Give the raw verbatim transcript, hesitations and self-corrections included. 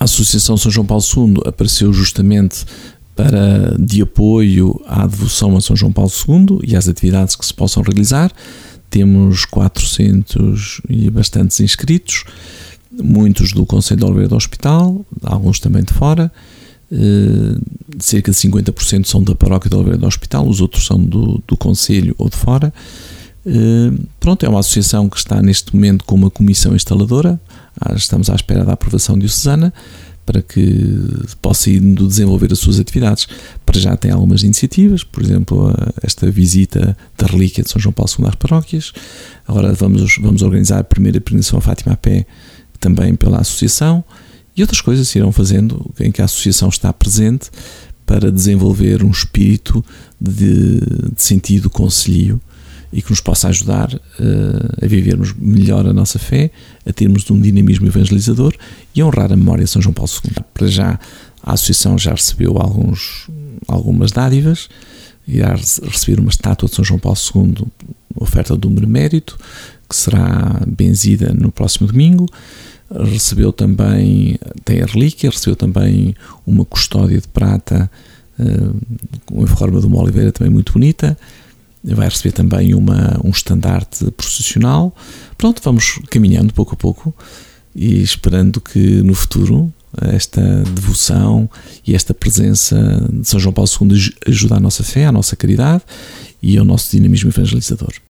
A Associação São João Paulo segundo apareceu justamente para, de apoio à devoção a São João Paulo segundo e às atividades que se possam realizar. Temos quatrocentos e bastantes inscritos, muitos do Conselho de Oliveira do Hospital, alguns também de fora. Uh, cerca de cinquenta por cento são da paróquia de Oliveira do Hospital, os outros são do, do Conselho ou de fora. Uh, pronto, é uma associação que está neste momento com uma comissão instaladora. Ah, estamos à espera da aprovação diocesana para que possa ir desenvolver as suas atividades. Para já tem algumas iniciativas, por exemplo, esta visita da relíquia de São João Paulo segundo às paróquias. Agora vamos, vamos organizar a primeira peregrinação a Fátima a pé, também pela associação. E outras coisas se irão fazendo em que a associação está presente para desenvolver um espírito de, de sentido conselhio e que nos possa ajudar uh, a vivermos melhor a nossa fé, a termos um dinamismo evangelizador e a honrar a memória de São João Paulo segundo. Para já, a associação já recebeu alguns, algumas dádivas, irá receber uma estátua de São João Paulo segundo, oferta do Benemérito, que será benzida no próximo domingo. Recebeu também, tem a relíquia, recebeu também uma custódia de prata uh, em forma de uma oliveira também muito bonita. Vai receber também uma, um estandarte processional. Pronto, vamos caminhando pouco a pouco e esperando que no futuro esta devoção e esta presença de São João Paulo segundo ajude a nossa fé, a nossa caridade e ao nosso dinamismo evangelizador.